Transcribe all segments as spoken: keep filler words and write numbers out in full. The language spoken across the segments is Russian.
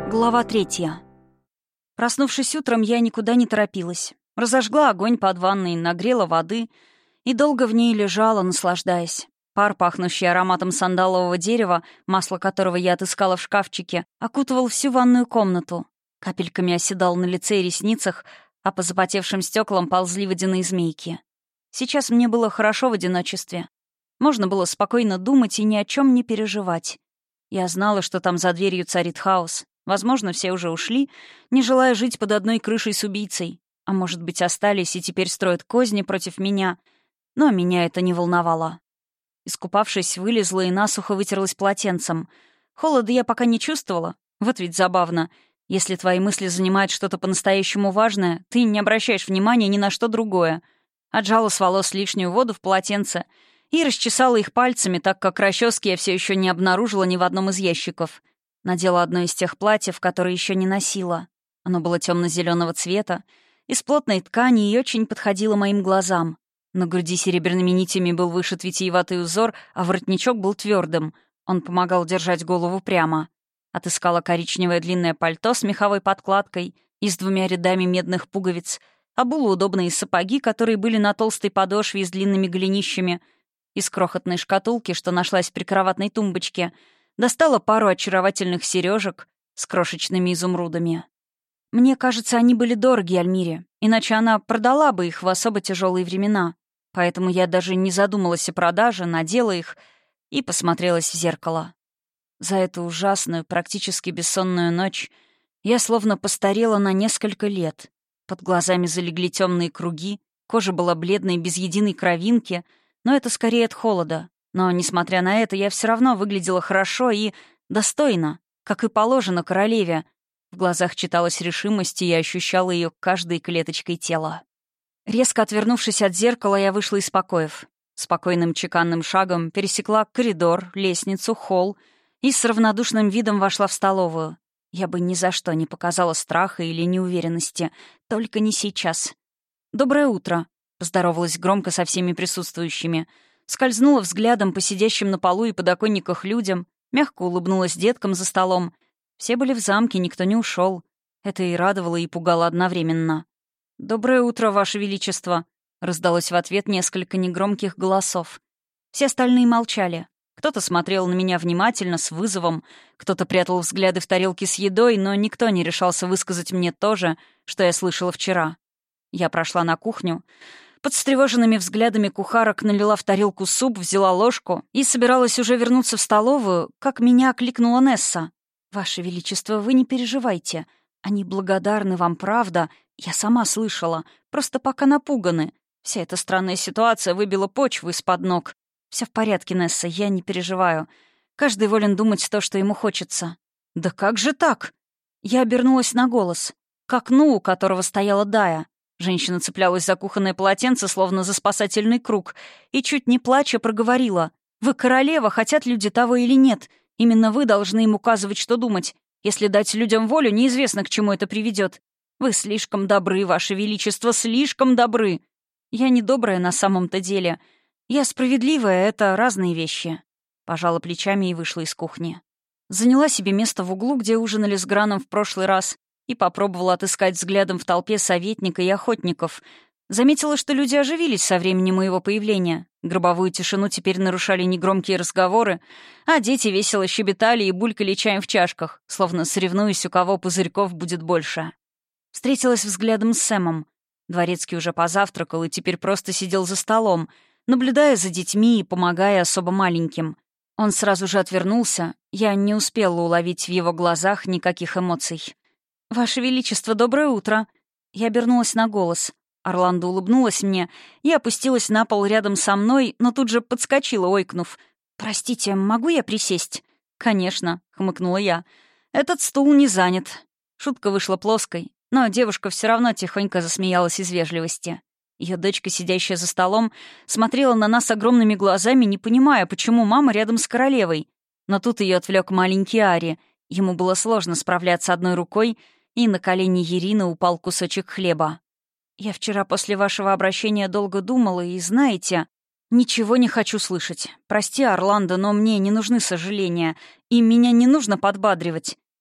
Глава третья. Проснувшись утром, я никуда не торопилась. Разожгла огонь под ванной, нагрела воды и долго в ней лежала, наслаждаясь. Пар, пахнущий ароматом сандалового дерева, масло которого я отыскала в шкафчике, окутывал всю ванную комнату. Капельками оседал на лице и ресницах, а по запотевшим стеклам ползли водяные змейки. Сейчас мне было хорошо в одиночестве. Можно было спокойно думать и ни о чем не переживать. Я знала, что там за дверью царит хаос. Возможно, все уже ушли, не желая жить под одной крышей с убийцей. А может быть, остались и теперь строят козни против меня. Но меня это не волновало. Искупавшись, вылезла и насухо вытерлась полотенцем. Холода я пока не чувствовала. Вот ведь забавно. Если твои мысли занимают что-то по-настоящему важное, ты не обращаешь внимания ни на что другое. Отжала с волос лишнюю воду в полотенце и расчесала их пальцами, так как расчески я все еще не обнаружила ни в одном из ящиков. Надела одно из тех платьев, которые еще не носила. Оно было темно-зеленого цвета, из плотной ткани и очень подходило моим глазам. На груди серебряными нитями был вышит витиеватый узор, а воротничок был твердым. Он помогал держать голову прямо. Отыскала коричневое длинное пальто с меховой подкладкой и с двумя рядами медных пуговиц, обула удобные сапоги, которые были на толстой подошве и с длинными голенищами. Из крохотной шкатулки, что нашлась в прикроватной тумбочке, достала пару очаровательных сережек с крошечными изумрудами. Мне кажется, они были дороги Альмире, иначе она продала бы их в особо тяжелые времена. Поэтому я даже не задумалась о продаже, надела их и посмотрелась в зеркало. За эту ужасную, практически бессонную ночь я словно постарела на несколько лет. Под глазами залегли темные круги, кожа была бледной, без единой кровинки, но это скорее от холода. Но, несмотря на это, я все равно выглядела хорошо и достойно, как и положено королеве. В глазах читалась решимость, и я ощущала ее каждой клеточкой тела. Резко отвернувшись от зеркала, я вышла из покоев. Спокойным чеканным шагом пересекла коридор, лестницу, холл и с равнодушным видом вошла в столовую. Я бы ни за что не показала страха или неуверенности, только не сейчас. «Доброе утро», — поздоровалась громко со всеми присутствующими, скользнула взглядом по сидящим на полу и подоконниках людям, мягко улыбнулась деткам за столом. Все были в замке, никто не ушел. Это и радовало, и пугало одновременно. «Доброе утро, Ваше Величество», — раздалось в ответ несколько негромких голосов. Все остальные молчали. Кто-то смотрел на меня внимательно, с вызовом, кто-то прятал взгляды в тарелки с едой, но никто не решался высказать мне то же, что я слышала вчера. Я прошла на кухню. Под встревоженными взглядами кухарок налила в тарелку суп, взяла ложку и собиралась уже вернуться в столовую, как меня окликнула Несса. «Ваше Величество, вы не переживайте. Они благодарны вам, правда. Я сама слышала. Просто пока напуганы. Вся эта странная ситуация выбила почву из-под ног. Все в порядке, Несса, я не переживаю. Каждый волен думать то, что ему хочется». «Да как же так?» Я обернулась на голос. К окну, у которого стояла Дая. Женщина цеплялась за кухонное полотенце, словно за спасательный круг, и, чуть не плача, проговорила. «Вы королева, хотят люди того или нет. Именно вы должны им указывать, что думать. Если дать людям волю, неизвестно, к чему это приведет. Вы слишком добры, Ваше Величество, слишком добры. Я не добрая на самом-то деле. Я справедливая, это разные вещи». Пожала плечами и вышла из кухни. Заняла себе место в углу, где ужинали с Граном в прошлый раз, и попробовала отыскать взглядом в толпе советника и охотников. Заметила, что люди оживились со времени моего появления. Гробовую тишину теперь нарушали негромкие разговоры, а дети весело щебетали и булькали чаем в чашках, словно соревнуясь, у кого пузырьков будет больше. Встретилась взглядом с Сэмом. Дворецкий уже позавтракал и теперь просто сидел за столом, наблюдая за детьми и помогая особо маленьким. Он сразу же отвернулся, я не успела уловить в его глазах никаких эмоций. «Ваше Величество, доброе утро!» Я обернулась на голос. Орландо улыбнулась мне и опустилась на пол рядом со мной, но тут же подскочила, ойкнув. «Простите, могу я присесть?» «Конечно», — хмыкнула я. «Этот стул не занят». Шутка вышла плоской, но девушка все равно тихонько засмеялась из вежливости. Ее дочка, сидящая за столом, смотрела на нас огромными глазами, не понимая, почему мама рядом с королевой. Но тут ее отвлек маленький Ари. Ему было сложно справляться одной рукой, и на колени Ирины упал кусочек хлеба. «Я вчера после вашего обращения долго думала, и, знаете, ничего не хочу слышать. Прости, Орландо, но мне не нужны сожаления, и меня не нужно подбадривать.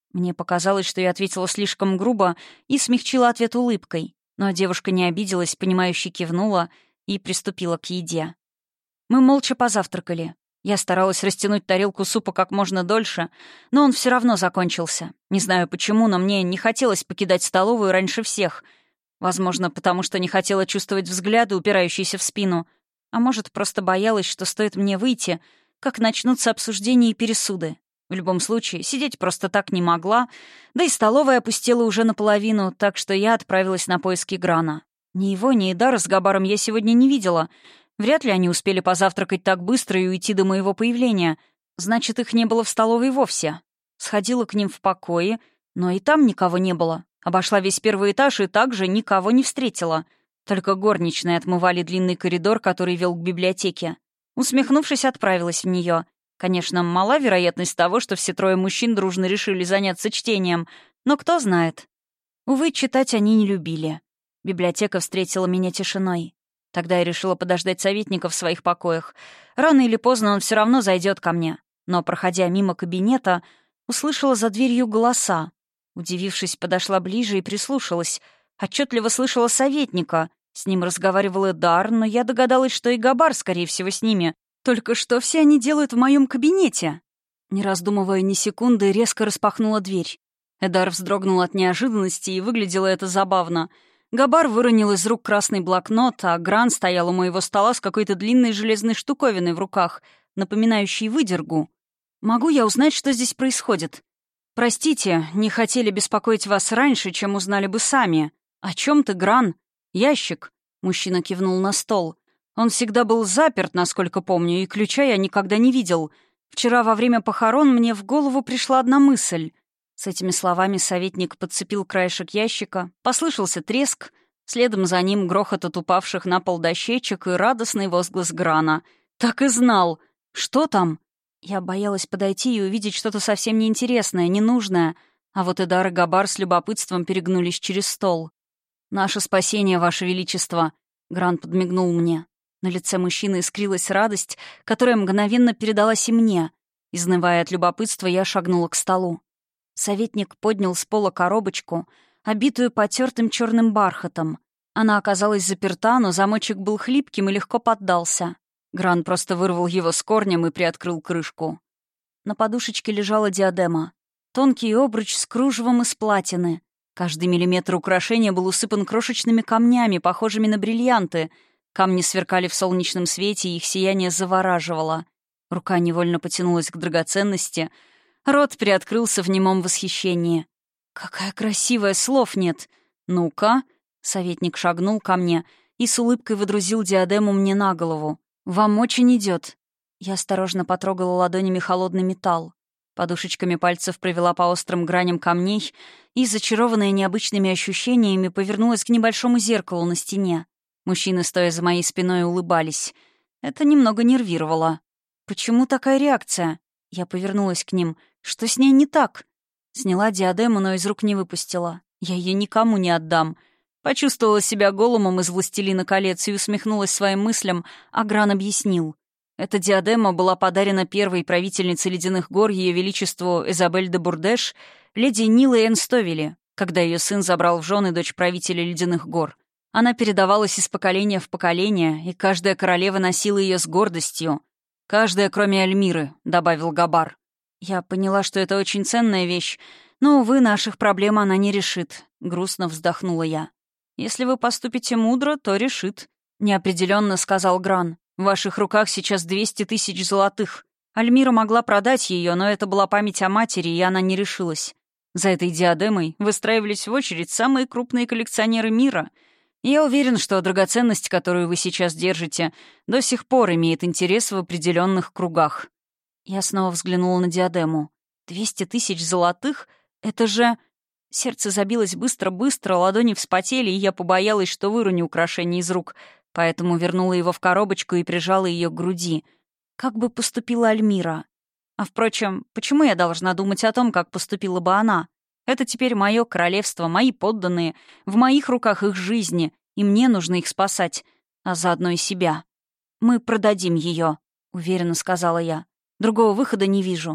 Мне показалось, что я ответила слишком грубо и смягчила ответ улыбкой, но девушка не обиделась, понимающе кивнула и приступила к еде. Мы молча позавтракали. Я старалась растянуть тарелку супа как можно дольше, но он все равно закончился. Не знаю почему, но мне не хотелось покидать столовую раньше всех. Возможно, потому что не хотела чувствовать взгляды, упирающиеся в спину. А может, просто боялась, что стоит мне выйти, как начнутся обсуждения и пересуды. В любом случае, сидеть просто так не могла, да и столовая опустела уже наполовину, так что я отправилась на поиски Грана. Ни его, ни Эдара с Габаром я сегодня не видела. Вряд ли они успели позавтракать так быстро и уйти до моего появления. Значит, их не было в столовой вовсе. Сходила к ним в покое, но и там никого не было. Обошла весь первый этаж и также никого не встретила. Только горничные отмывали длинный коридор, который вел к библиотеке. Усмехнувшись, отправилась в нее. Конечно, мала вероятность того, что все трое мужчин дружно решили заняться чтением, но кто знает. Увы, читать они не любили. Библиотека встретила меня тишиной. Тогда я решила подождать советника в своих покоях. Рано или поздно он все равно зайдет ко мне. Но, проходя мимо кабинета, услышала за дверью голоса. Удивившись, подошла ближе и прислушалась. Отчетливо слышала советника. С ним разговаривал Эдар, но я догадалась, что и Габар, скорее всего, с ними. Только что все они делают в моем кабинете? Не раздумывая ни секунды, резко распахнула дверь. Эдар вздрогнул от неожиданности, и выглядело это забавно. Габар выронил из рук красный блокнот, а Гран стоял у моего стола с какой-то длинной железной штуковиной в руках, напоминающей выдергу. «Могу я узнать, что здесь происходит?» «Простите, не хотели беспокоить вас раньше, чем узнали бы сами. О чем ты, Гран?» «Ящик», — мужчина кивнул на стол. «Он всегда был заперт, насколько помню, и ключа я никогда не видел. Вчера во время похорон мне в голову пришла одна мысль». С этими словами советник подцепил краешек ящика, послышался треск, следом за ним грохот от упавших на пол дощечек и радостный возглас Грана. «Так и знал! Что там?» Я боялась подойти и увидеть что-то совсем неинтересное, ненужное, а вот Эдар и Габар с любопытством перегнулись через стол. «Наше спасение, Ваше Величество!» — Гран подмигнул мне. На лице мужчины искрилась радость, которая мгновенно передалась и мне. Изнывая от любопытства, я шагнула к столу. Советник поднял с пола коробочку, обитую потертым черным бархатом. Она оказалась заперта, но замочек был хлипким и легко поддался. Гран просто вырвал его с корнем и приоткрыл крышку. На подушечке лежала диадема. Тонкий обруч с кружевом из платины. Каждый миллиметр украшения был усыпан крошечными камнями, похожими на бриллианты. Камни сверкали в солнечном свете, и их сияние завораживало. Рука невольно потянулась к драгоценности. Рот приоткрылся в немом восхищении. «Какая красивая, слов нет!» «Ну-ка!» — советник шагнул ко мне и с улыбкой выдрузил диадему мне на голову. «Вам очень идет. Я осторожно потрогала ладонями холодный металл. Подушечками пальцев провела по острым граням камней и, зачарованная необычными ощущениями, повернулась к небольшому зеркалу на стене. Мужчины, стоя за моей спиной, улыбались. Это немного нервировало. «Почему такая реакция?» Я повернулась к ним. «Что с ней не так?» Сняла диадему, но из рук не выпустила. «Я ее никому не отдам». Почувствовала себя голумом из «Властелина колец» и усмехнулась своим мыслям, а Гран объяснил. Эта диадема была подарена первой правительнице Ледяных гор Ее Величеству Изабель де Бурдеш, леди Нилой Энстовили, когда ее сын забрал в жены дочь правителя Ледяных гор. Она передавалась из поколения в поколение, и каждая королева носила ее с гордостью. «Каждая, кроме Альмиры», — добавил Габар. Я поняла, что это очень ценная вещь, но, увы, наших проблем она не решит. Грустно вздохнула я. «Если вы поступите мудро, то решит», — неопределенно сказал Гран. «В ваших руках сейчас двести тысяч золотых. Альмира могла продать ее, но это была память о матери, и она не решилась. За этой диадемой выстраивались в очередь самые крупные коллекционеры мира. Я уверен, что драгоценность, которую вы сейчас держите, до сих пор имеет интерес в определенных кругах». Я снова взглянула на диадему. «Двести тысяч золотых? Это же...» Сердце забилось быстро-быстро, ладони вспотели, и я побоялась, что выроню украшение из рук, поэтому вернула его в коробочку и прижала ее к груди. Как бы поступила Альмира? А, впрочем, почему я должна думать о том, как поступила бы она? Это теперь мое королевство, мои подданные, в моих руках их жизни, и мне нужно их спасать, а заодно и себя. «Мы продадим ее», — уверенно сказала я. «Другого выхода не вижу».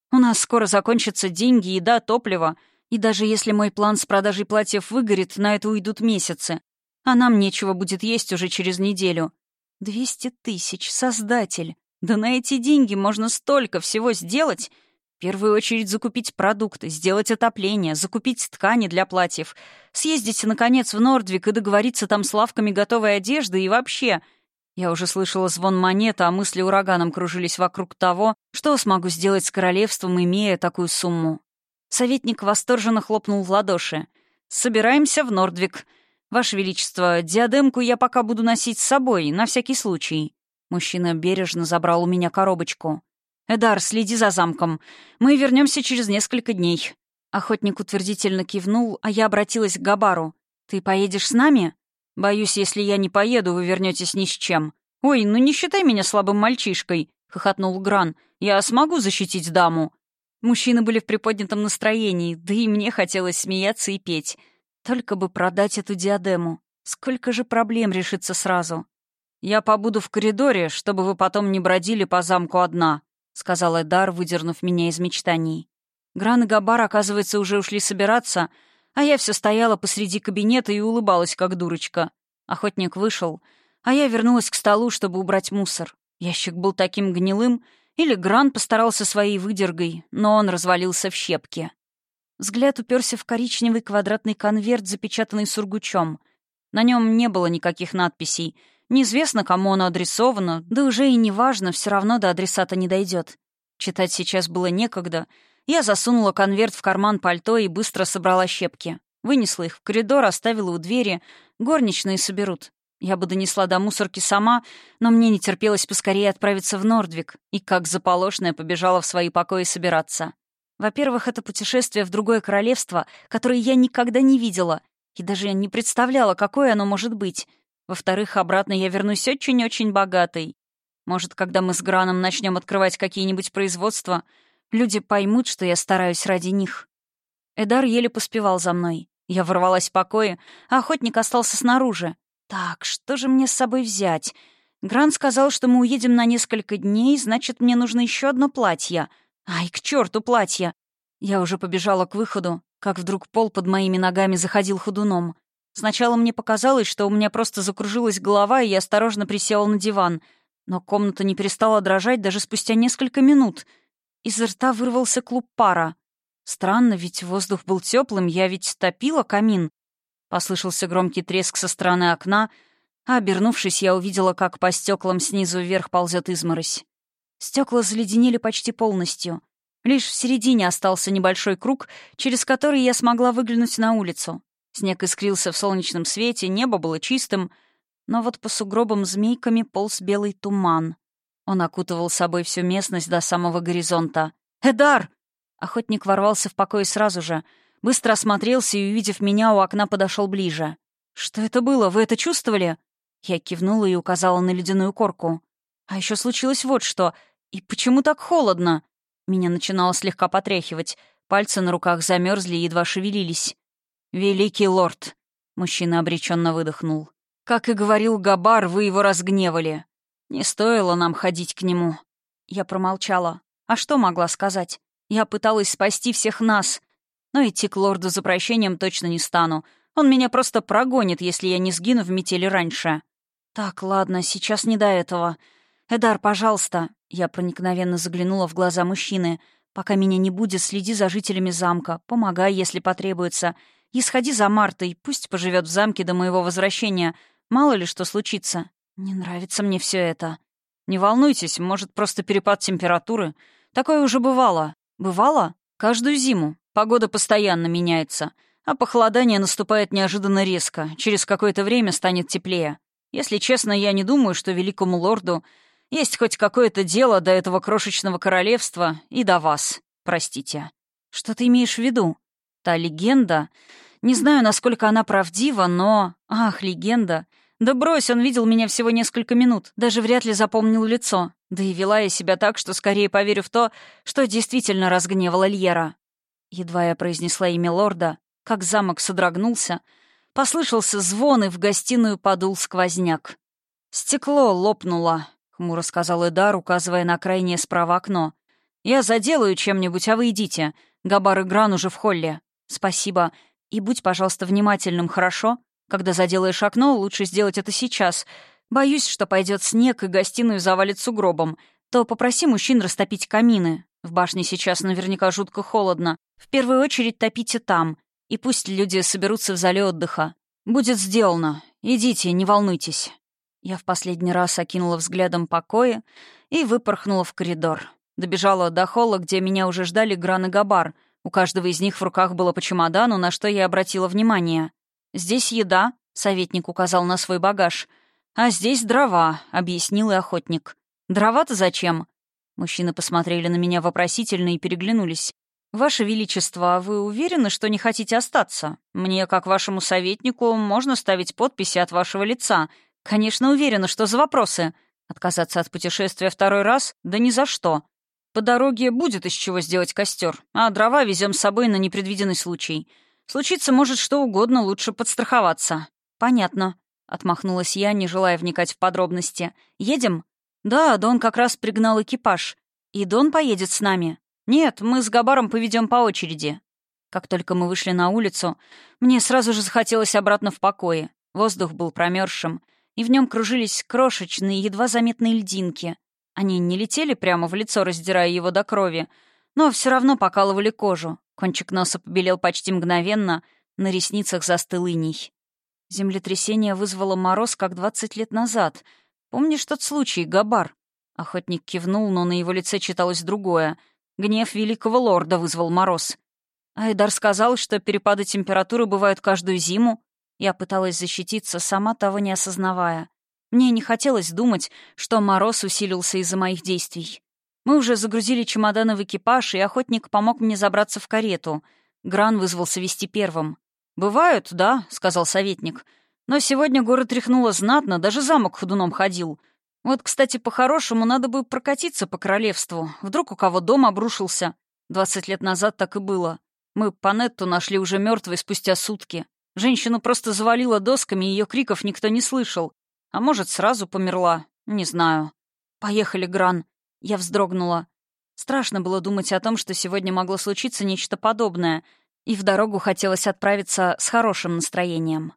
У нас скоро закончатся деньги, еда, топливо. И даже если мой план с продажей платьев выгорит, на это уйдут месяцы. А нам нечего будет есть уже через неделю. Двести тысяч, создатель. Да на эти деньги можно столько всего сделать. В первую очередь закупить продукты, сделать отопление, закупить ткани для платьев, съездить, наконец, в Нордвик и договориться там с лавками готовой одежды и вообще... Я уже слышала звон монет, а мысли ураганом кружились вокруг того, что смогу сделать с королевством, имея такую сумму. Советник восторженно хлопнул в ладоши. «Собираемся в Нордвик. Ваше Величество, диадемку я пока буду носить с собой, на всякий случай». Мужчина бережно забрал у меня коробочку. «Эдар, следи за замком. Мы вернемся через несколько дней». Охотник утвердительно кивнул, а я обратилась к Габару. «Ты поедешь с нами?» «Боюсь, если я не поеду, вы вернетесь ни с чем». «Ой, ну не считай меня слабым мальчишкой», — хохотнул Гран. «Я смогу защитить даму». Мужчины были в приподнятом настроении, да и мне хотелось смеяться и петь. Только бы продать эту диадему. Сколько же проблем решится сразу. «Я побуду в коридоре, чтобы вы потом не бродили по замку одна», — сказал Эдар, выдернув меня из мечтаний. Гран и Габар, оказывается, уже ушли собираться, а я все стояла посреди кабинета и улыбалась, как дурочка. Охотник вышел, а я вернулась к столу, чтобы убрать мусор. Ящик был таким гнилым, или Гран постарался своей выдергой, но он развалился в щепки. Взгляд уперся в коричневый квадратный конверт, запечатанный сургучом. На нем не было никаких надписей. Неизвестно, кому оно адресовано, да уже и не важно, все равно до адресата не дойдет. Читать сейчас было некогда. Я засунула конверт в карман пальто и быстро собрала щепки. Вынесла их в коридор, оставила у двери. Горничные соберут. Я бы донесла до мусорки сама, но мне не терпелось поскорее отправиться в Нордвик, и как заполошная побежала в свои покои собираться. Во-первых, это путешествие в другое королевство, которое я никогда не видела, и даже не представляла, какое оно может быть. Во-вторых, обратно я вернусь очень-очень богатой. Может, когда мы с Граном начнем открывать какие-нибудь производства, люди поймут, что я стараюсь ради них. Эдар еле поспевал за мной. Я ворвалась в покои, а охотник остался снаружи. Так, что же мне с собой взять? Гран сказал, что мы уедем на несколько дней, значит, мне нужно еще одно платье. Ай, к черту платье! Я уже побежала к выходу, как вдруг пол под моими ногами заходил ходуном. Сначала мне показалось, что у меня просто закружилась голова, и я осторожно присела на диван. Но комната не перестала дрожать даже спустя несколько минут. Из рта вырвался клуб пара. Странно, ведь воздух был теплым, я ведь топила камин. Послышался громкий треск со стороны окна, а, обернувшись, я увидела, как по стеклам снизу вверх ползет изморозь. Стекла заледенели почти полностью. Лишь в середине остался небольшой круг, через который я смогла выглянуть на улицу. Снег искрился в солнечном свете, небо было чистым, но вот по сугробам змейками полз белый туман. Он окутывал собой всю местность до самого горизонта. «Эдар!» Охотник ворвался в покой сразу же. Быстро осмотрелся и, увидев меня, у окна подошел ближе. «Что это было? Вы это чувствовали?» Я кивнула и указала на ледяную корку. «А еще случилось вот что. И почему так холодно?» Меня начинало слегка потряхивать. Пальцы на руках замерзли и едва шевелились. «Великий лорд!» — мужчина обреченно выдохнул. «Как и говорил Габар, вы его разгневали. Не стоило нам ходить к нему». Я промолчала. А что могла сказать? Я пыталась спасти всех нас. Но идти к лорду за прощением точно не стану. Он меня просто прогонит, если я не сгину в метели раньше. «Так, ладно, сейчас не до этого. Эдар, пожалуйста». Я проникновенно заглянула в глаза мужчины. «Пока меня не будет, следи за жителями замка. Помогай, если потребуется. И сходи за Мартой. Пусть поживет в замке до моего возвращения. Мало ли что случится. Не нравится мне все это». «Не волнуйтесь, может, просто перепад температуры. Такое уже бывало». «Бывало? Каждую зиму. Погода постоянно меняется. А похолодание наступает неожиданно резко. Через какое-то время станет теплее. Если честно, я не думаю, что великому лорду есть хоть какое-то дело до этого крошечного королевства и до вас. Простите». «Что ты имеешь в виду?» «Та легенда. Не знаю, насколько она правдива, но... Ах, легенда. Да брось, он видел меня всего несколько минут. Даже вряд ли запомнил лицо. Да и вела я себя так, что скорее поверю в то, что действительно разгневала Льера». Едва я произнесла имя лорда, как замок содрогнулся, послышался звон, и в гостиную подул сквозняк. «Стекло лопнуло», — хмуро сказал Эдар, указывая на крайнее справа окно. Я заделаю чем-нибудь, а вы идите. Габар и Гран уже в холле». «Спасибо. И будь, пожалуйста, внимательным, хорошо? Когда заделаешь окно, лучше сделать это сейчас. Боюсь, что пойдет снег и гостиную завалит сугробом. То попроси мужчин растопить камины. В башне сейчас наверняка жутко холодно. В первую очередь топите там. И пусть люди соберутся в зале отдыха. Будет сделано. Идите, не волнуйтесь». Я в последний раз окинула взглядом покои и выпорхнула в коридор. Добежала до холла, где меня уже ждали Гран и Габар. У каждого из них в руках было по чемодану, на что я обратила внимание. «Здесь еда», — советник указал на свой багаж. «А здесь дрова», — объяснил и охотник. «Дрова-то зачем?» Мужчины посмотрели на меня вопросительно и переглянулись. «Ваше Величество, а вы уверены, что не хотите остаться? Мне, как вашему советнику, можно ставить подписи от вашего лица. Конечно, уверена, что за вопросы. Отказаться от путешествия второй раз? Да ни за что. По дороге будет из чего сделать костер, а дрова везем с собой на непредвиденный случай. Случиться может что угодно, лучше подстраховаться». «Понятно», — отмахнулась я, не желая вникать в подробности. «Едем?» «Да, Дон как раз пригнал экипаж. И Дон поедет с нами?» «Нет, мы с Габаром поведем по очереди». Как только мы вышли на улицу, мне сразу же захотелось обратно в покое. Воздух был промерзшим, и в нем кружились крошечные, едва заметные льдинки. Они не летели прямо в лицо, раздирая его до крови, но все равно покалывали кожу. Кончик носа побелел почти мгновенно, на ресницах застыл иней. Землетрясение вызвало мороз, как двадцать лет назад. Помнишь тот случай, Габар? Охотник кивнул, но на его лице читалось другое. Гнев великого лорда вызвал мороз. Айдар сказал, что перепады температуры бывают каждую зиму. Я пыталась защититься, сама того не осознавая. Мне не хотелось думать, что мороз усилился из-за моих действий. Мы уже загрузили чемоданы в экипаж, и охотник помог мне забраться в карету. Гран вызвался вести первым. «Бывают, да», — сказал советник. «Но сегодня город тряхнуло знатно, даже замок ходуном ходил. Вот, кстати, по-хорошему, надо бы прокатиться по королевству. Вдруг у кого дом обрушился. Двадцать лет назад так и было. Мы Панетту нашли уже мертвой спустя сутки. Женщину просто завалило досками, и ее криков никто не слышал. А может, сразу померла? Не знаю. Поехали, Гран. Я вздрогнула. Страшно было думать о том, что сегодня могло случиться нечто подобное, и в дорогу хотелось отправиться с хорошим настроением.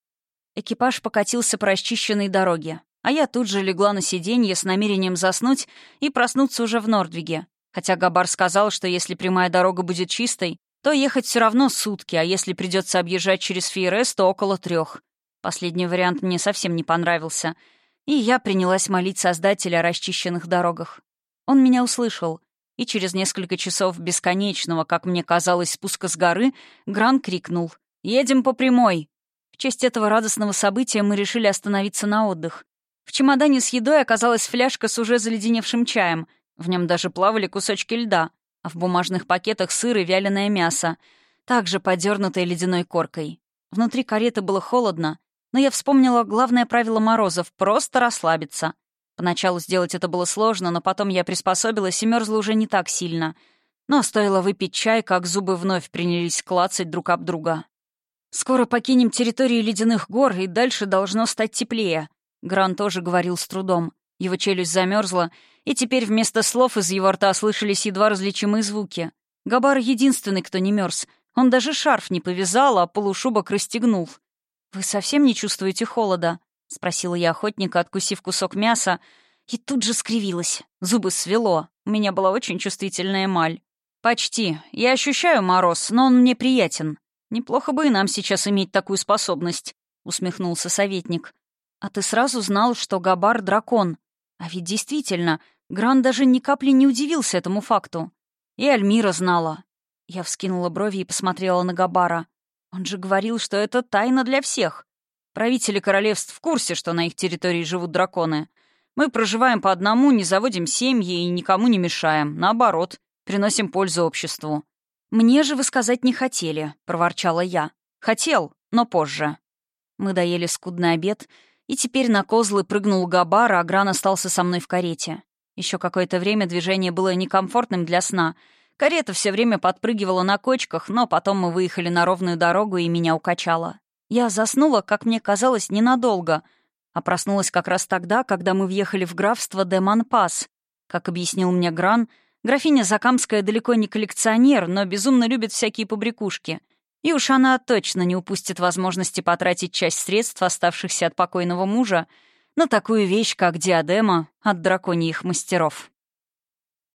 Экипаж покатился по расчищенной дороге, а я тут же легла на сиденье с намерением заснуть и проснуться уже в Нордвиге. Хотя Габар сказал, что если прямая дорога будет чистой, то ехать все равно сутки, а если придется объезжать через Фейрес, то около трех. Последний вариант мне совсем не понравился, и я принялась молить Создателя о расчищенных дорогах. Он меня услышал, и через несколько часов бесконечного, как мне казалось, спуска с горы, Гран крикнул: «Едем по прямой!». В честь этого радостного события мы решили остановиться на отдых. В чемодане с едой оказалась фляжка с уже заледеневшим чаем, в нем даже плавали кусочки льда, а в бумажных пакетах сыр и вяленое мясо, также подернутое ледяной коркой. Внутри кареты было холодно, но я вспомнила главное правило Морозов — просто расслабиться. Поначалу сделать это было сложно, но потом я приспособилась и мерзла уже не так сильно. Но стоило выпить чай, как зубы вновь принялись клацать друг об друга. «Скоро покинем территорию ледяных гор, и дальше должно стать теплее», — Гран тоже говорил с трудом. Его челюсть замерзла, и теперь вместо слов из его рта слышались едва различимые звуки. Габар единственный, кто не мерз. Он даже шарф не повязал, а полушубок расстегнул. «Вы совсем не чувствуете холода?» — спросила я охотника, откусив кусок мяса, и тут же скривилась. Зубы свело. У меня была очень чувствительная эмаль. «Почти. Я ощущаю мороз, но он мне приятен. Неплохо бы и нам сейчас иметь такую способность», — усмехнулся советник. «А ты сразу знал, что Габар — дракон. А ведь действительно, Гран даже ни капли не удивился этому факту. И Альмира знала». Я вскинула брови и посмотрела на Габара. Он же говорил, что это тайна для всех. Правители королевств в курсе, что на их территории живут драконы. Мы проживаем по одному, не заводим семьи и никому не мешаем. Наоборот, приносим пользу обществу. «Мне же вы сказать не хотели», — проворчала я. «Хотел, но позже». Мы доели скудный обед, и теперь на козлы прыгнул Габар, а Гран остался со мной в карете. Еще какое-то время движение было некомфортным для сна. Карета все время подпрыгивала на кочках, но потом мы выехали на ровную дорогу, и меня укачало. Я заснула, как мне казалось, ненадолго, а проснулась как раз тогда, когда мы въехали в графство де Монпас. Как объяснил мне Гран, Графиня Закамская далеко не коллекционер, но безумно любит всякие побрякушки. И уж она точно не упустит возможности потратить часть средств, оставшихся от покойного мужа, на такую вещь, как диадема от драконьих мастеров.